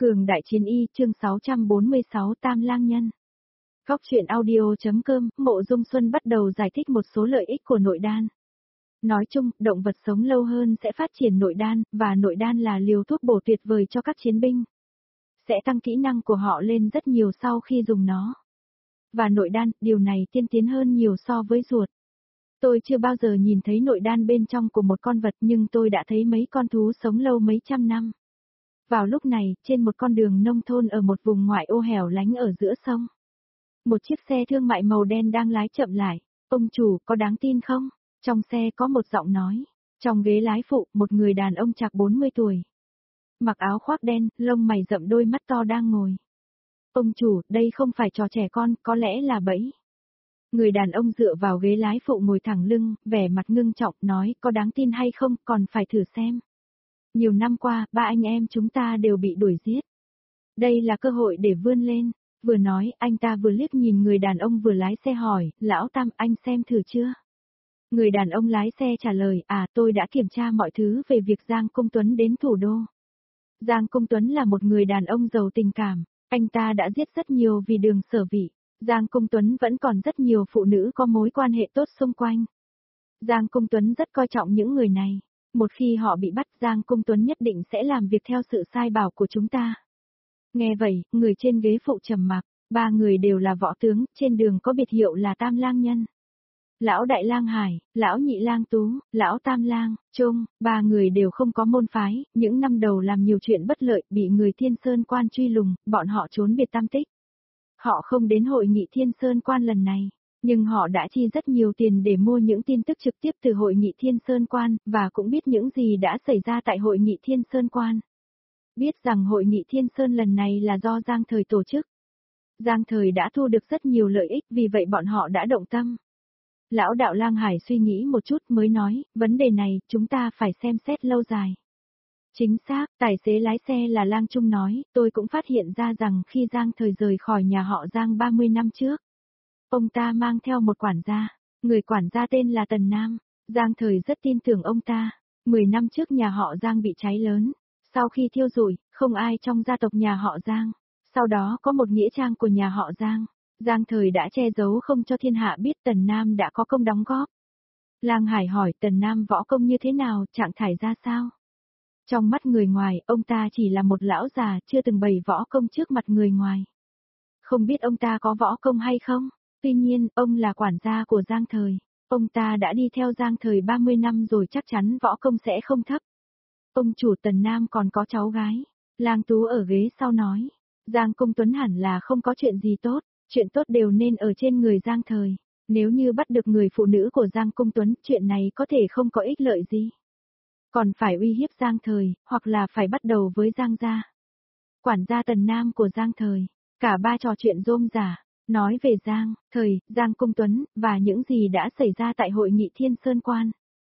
Cường đại chiến y chương 646 Tam Lang Nhân. Góc truyện audio.com, Mộ Dung Xuân bắt đầu giải thích một số lợi ích của nội đan. Nói chung, động vật sống lâu hơn sẽ phát triển nội đan, và nội đan là liều thuốc bổ tuyệt vời cho các chiến binh. Sẽ tăng kỹ năng của họ lên rất nhiều sau khi dùng nó. Và nội đan, điều này tiên tiến hơn nhiều so với ruột. Tôi chưa bao giờ nhìn thấy nội đan bên trong của một con vật nhưng tôi đã thấy mấy con thú sống lâu mấy trăm năm. Vào lúc này, trên một con đường nông thôn ở một vùng ngoại ô hẻo lánh ở giữa sông. Một chiếc xe thương mại màu đen đang lái chậm lại. Ông chủ, có đáng tin không? Trong xe có một giọng nói. Trong ghế lái phụ, một người đàn ông chạc 40 tuổi. Mặc áo khoác đen, lông mày rậm đôi mắt to đang ngồi. Ông chủ, đây không phải trò trẻ con, có lẽ là bẫy. Người đàn ông dựa vào ghế lái phụ ngồi thẳng lưng, vẻ mặt ngưng trọng, nói, có đáng tin hay không, còn phải thử xem. Nhiều năm qua, ba anh em chúng ta đều bị đuổi giết. Đây là cơ hội để vươn lên. Vừa nói, anh ta vừa liếc nhìn người đàn ông vừa lái xe hỏi, lão Tam, anh xem thử chưa? Người đàn ông lái xe trả lời, tôi đã kiểm tra mọi thứ về việc Giang Công Tuấn đến thủ đô. Giang Công Tuấn là một người đàn ông giàu tình cảm, anh ta đã giết rất nhiều vì Đường Sở Vị. Giang Công Tuấn vẫn còn rất nhiều phụ nữ có mối quan hệ tốt xung quanh. Giang Công Tuấn rất coi trọng những người này. Một khi họ bị bắt, Giang Công Tuấn nhất định sẽ làm việc theo sự sai bảo của chúng ta. Nghe vậy, người trên ghế phụ trầm mặc, ba người đều là võ tướng, trên đường có biệt hiệu là Tam Lang Nhân. Lão Đại Lang Hải, Lão Nhị Lang Tú, Lão Tam Lang, Trung, ba người đều không có môn phái, những năm đầu làm nhiều chuyện bất lợi, bị người Thiên Sơn Quan truy lùng, bọn họ trốn biệt tam tích. Họ không đến hội nghị Thiên Sơn Quan lần này, nhưng họ đã chi rất nhiều tiền để mua những tin tức trực tiếp từ hội nghị Thiên Sơn Quan, và cũng biết những gì đã xảy ra tại hội nghị Thiên Sơn Quan. Biết rằng hội nghị Thiên Sơn lần này là do Giang Thời tổ chức. Giang Thời đã thu được rất nhiều lợi ích, vì vậy bọn họ đã động tâm. Lão đạo Lang Hải suy nghĩ một chút mới nói, vấn đề này chúng ta phải xem xét lâu dài. Chính xác, tài xế lái xe là Lang Trung nói, tôi cũng phát hiện ra rằng khi Giang Thời rời khỏi nhà họ Giang 30 năm trước, ông ta mang theo một quản gia, người quản gia tên là Tần Nam, Giang Thời rất tin tưởng ông ta. 10 năm trước nhà họ Giang bị cháy lớn, sau khi thiêu rụi, không ai trong gia tộc nhà họ Giang. Sau đó có một nghĩa trang của nhà họ Giang, Giang Thời đã che giấu không cho thiên hạ biết Tần Nam đã có công đóng góp. Lang Hải hỏi Tần Nam võ công như thế nào, trạng thái ra sao? Trong mắt người ngoài, ông ta chỉ là một lão già chưa từng bày võ công trước mặt người ngoài. Không biết ông ta có võ công hay không? Tuy nhiên, ông là quản gia của Giang Thời. Ông ta đã đi theo Giang Thời 30 năm rồi, chắc chắn võ công sẽ không thấp. Ông chủ Tần Nam còn có cháu gái. Lang Tú ở ghế sau nói. Giang Công Tuấn hẳn là không có chuyện gì tốt. Chuyện tốt đều nên ở trên người Giang Thời. Nếu như bắt được người phụ nữ của Giang Công Tuấn, chuyện này có thể không có ích lợi gì. Còn phải uy hiếp Giang Thời, hoặc là phải bắt đầu với Giang gia. Quản gia Tần Nam của Giang Thời. Cả ba trò chuyện rôm rả. Nói về Giang Thời, Giang Công Tuấn, và những gì đã xảy ra tại hội nghị Thiên Sơn Quan.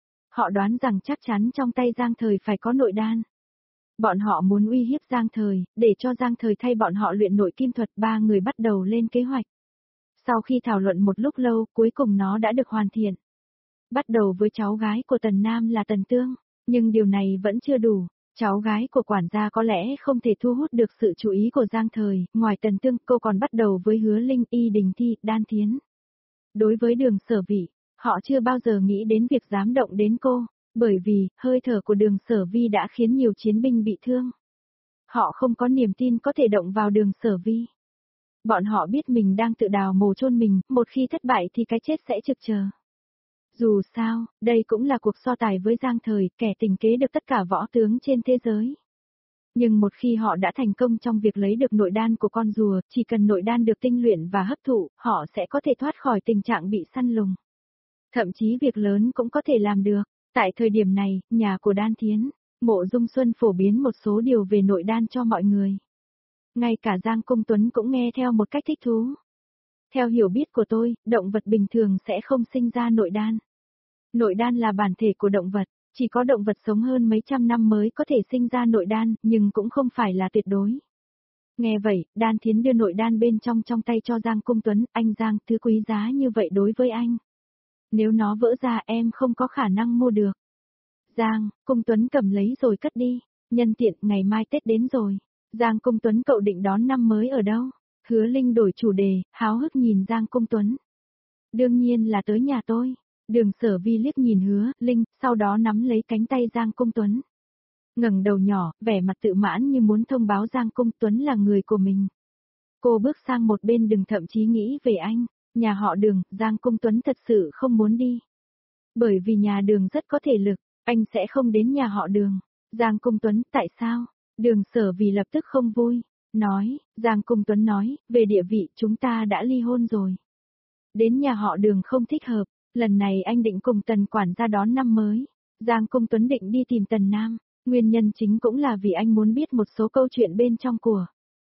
Họ đoán rằng chắc chắn trong tay Giang Thời phải có nội đan. Bọn họ muốn uy hiếp Giang Thời, để cho Giang Thời thay bọn họ luyện nội kim thuật. Ba người bắt đầu lên kế hoạch. Sau khi thảo luận một lúc lâu, cuối cùng nó đã được hoàn thiện. Bắt đầu với cháu gái của Tần Nam là Tần Tương, nhưng điều này vẫn chưa đủ. Cháu gái của quản gia có lẽ không thể thu hút được sự chú ý của Giang Thời, ngoài Tần Tương, cô còn bắt đầu với Hứa Linh, Y Đình Thi, Đan Thiến. Đối với Đường Sở Vị, họ chưa bao giờ nghĩ đến việc dám động đến cô, bởi vì, hơi thở của Đường Sở Vi đã khiến nhiều chiến binh bị thương. Họ không có niềm tin có thể động vào Đường Sở Vi. Bọn họ biết mình đang tự đào mồ chôn mình, một khi thất bại thì cái chết sẽ trực chờ. Dù sao, đây cũng là cuộc so tài với Giang Thời, kẻ tình kế được tất cả võ tướng trên thế giới. Nhưng một khi họ đã thành công trong việc lấy được nội đan của con rùa, chỉ cần nội đan được tinh luyện và hấp thụ, họ sẽ có thể thoát khỏi tình trạng bị săn lùng. Thậm chí việc lớn cũng có thể làm được. Tại thời điểm này, nhà của Đan Thiến, Mộ Dung Xuân phổ biến một số điều về nội đan cho mọi người. Ngay cả Giang Công Tuấn cũng nghe theo một cách thích thú. Theo hiểu biết của tôi, động vật bình thường sẽ không sinh ra nội đan. Nội đan là bản thể của động vật, chỉ có động vật sống hơn mấy trăm năm mới có thể sinh ra nội đan, nhưng cũng không phải là tuyệt đối. Nghe vậy, Đan Thiến đưa nội đan bên trong tay cho Giang Công Tuấn, anh Giang, thứ quý giá như vậy đối với anh. Nếu nó vỡ ra em không có khả năng mua được. Giang Công Tuấn cầm lấy rồi cất đi, nhân tiện ngày mai Tết đến rồi. Giang Cung Tuấn cậu định đón năm mới ở đâu? Hứa Linh đổi chủ đề, háo hức nhìn Giang Cung Tuấn. Đương nhiên là tới nhà tôi. Đường Sở Vi liếc nhìn Hứa Linh, sau đó nắm lấy cánh tay Giang Cung Tuấn. Ngẩng đầu nhỏ, vẻ mặt tự mãn như muốn thông báo Giang Cung Tuấn là người của mình. Cô bước sang một bên đừng thậm chí nghĩ về anh, nhà họ Đường, Giang Cung Tuấn thật sự không muốn đi. Bởi vì nhà Đường rất có thể lực, anh sẽ không đến nhà họ Đường. Giang Cung Tuấn, tại sao? Đường Sở vì lập tức không vui, nói, Giang Cung Tuấn nói, về địa vị chúng ta đã ly hôn rồi. Đến nhà họ Đường không thích hợp, lần này anh định cùng Tần quản gia đón năm mới. Giang Cung Tuấn định đi tìm Tần Nam, nguyên nhân chính cũng là vì anh muốn biết một số câu chuyện bên trong của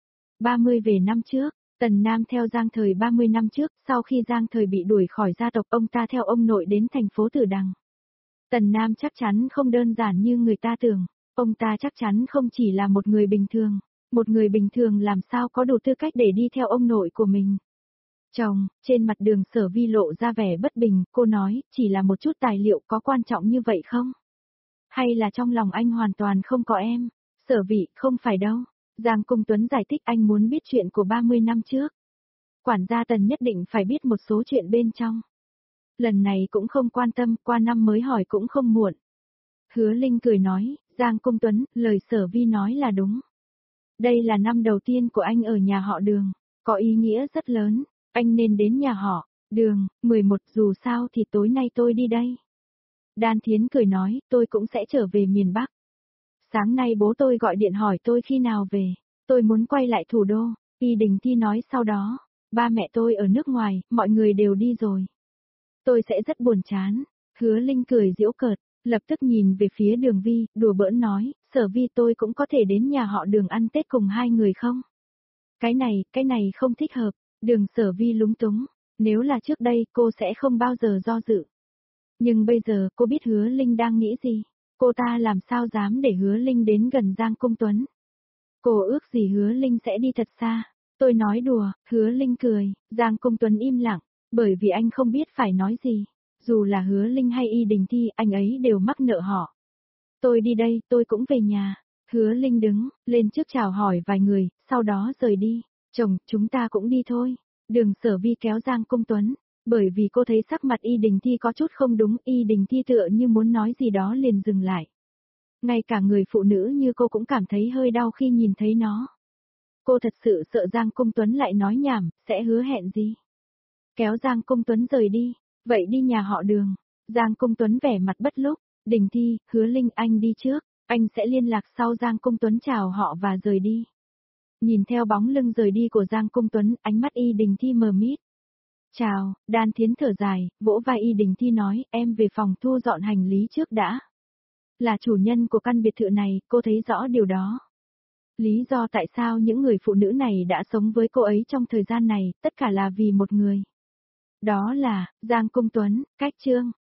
30 về năm trước. Tần Nam theo Giang Thời 30 năm trước, sau khi Giang Thời bị đuổi khỏi gia tộc ông ta theo ông nội đến thành phố Tử Đằng. Tần Nam chắc chắn không đơn giản như người ta tưởng, ông ta chắc chắn không chỉ là một người bình thường, một người bình thường làm sao có đủ tư cách để đi theo ông nội của mình. Chồng, trên mặt Đường Sở Vi lộ ra vẻ bất bình, cô nói, chỉ là một chút tài liệu có quan trọng như vậy không? Hay là trong lòng anh hoàn toàn không có em? Sở Vi, không phải đâu. Giang Cung Tuấn giải thích anh muốn biết chuyện của 30 năm trước. Quản gia Tần nhất định phải biết một số chuyện bên trong. Lần này cũng không quan tâm, qua năm mới hỏi cũng không muộn. Hứa Linh cười nói, Giang Cung Tuấn, lời Sở Vi nói là đúng. Đây là năm đầu tiên của anh ở nhà họ Đường, có ý nghĩa rất lớn, anh nên đến nhà họ Đường, 11 dù sao thì tối nay tôi đi đây. Đan Thiến cười nói, tôi cũng sẽ trở về miền Bắc. Sáng nay bố tôi gọi điện hỏi tôi khi nào về, tôi muốn quay lại thủ đô, Y Đình Thi nói sau đó, ba mẹ tôi ở nước ngoài, mọi người đều đi rồi. Tôi sẽ rất buồn chán. Hứa Linh cười giễu cợt, lập tức nhìn về phía Đường Vi, đùa bỡn nói, Sở Vi tôi cũng có thể đến nhà họ Đường ăn Tết cùng hai người không? Cái này không thích hợp. Đường Sở Vi lúng túng, nếu là trước đây cô sẽ không bao giờ do dự. Nhưng bây giờ cô biết Hứa Linh đang nghĩ gì, cô ta làm sao dám để Hứa Linh đến gần Giang Cung Tuấn. Cô ước gì Hứa Linh sẽ đi thật xa. Tôi nói đùa, Hứa Linh cười, Giang Cung Tuấn im lặng, bởi vì anh không biết phải nói gì. Dù là Hứa Linh hay Y Đình Thi, anh ấy đều mắc nợ họ. Tôi đi đây, tôi cũng về nhà. Hứa Linh đứng lên trước chào hỏi vài người, sau đó rời đi. Chồng, chúng ta cũng đi thôi. Đường Sở Vi kéo Giang Cung Tuấn, bởi vì cô thấy sắc mặt Y Đình Thi có chút không đúng, Y Đình Thi tựa như muốn nói gì đó liền dừng lại. Ngay cả người phụ nữ như cô cũng cảm thấy hơi đau khi nhìn thấy nó. Cô thật sự sợ Giang Cung Tuấn lại nói nhảm, sẽ hứa hẹn gì. Kéo Giang Cung Tuấn rời đi, vậy đi nhà họ Đường. Giang Cung Tuấn vẻ mặt bất lúc, Đình Thi, Hứa Linh anh đi trước, anh sẽ liên lạc sau. Giang Cung Tuấn chào họ và rời đi. Nhìn theo bóng lưng rời đi của Giang Cung Tuấn, ánh mắt Y Đình Thi mờ mịt. Chào, Đan Thiến thở dài, vỗ vai Y Đình Thi nói, em về phòng thu dọn hành lý trước đã. Là chủ nhân của căn biệt thự này, cô thấy rõ điều đó. Lý do tại sao những người phụ nữ này đã sống với cô ấy trong thời gian này, tất cả là vì một người. Đó là, Giang Cung Tuấn, cách chương.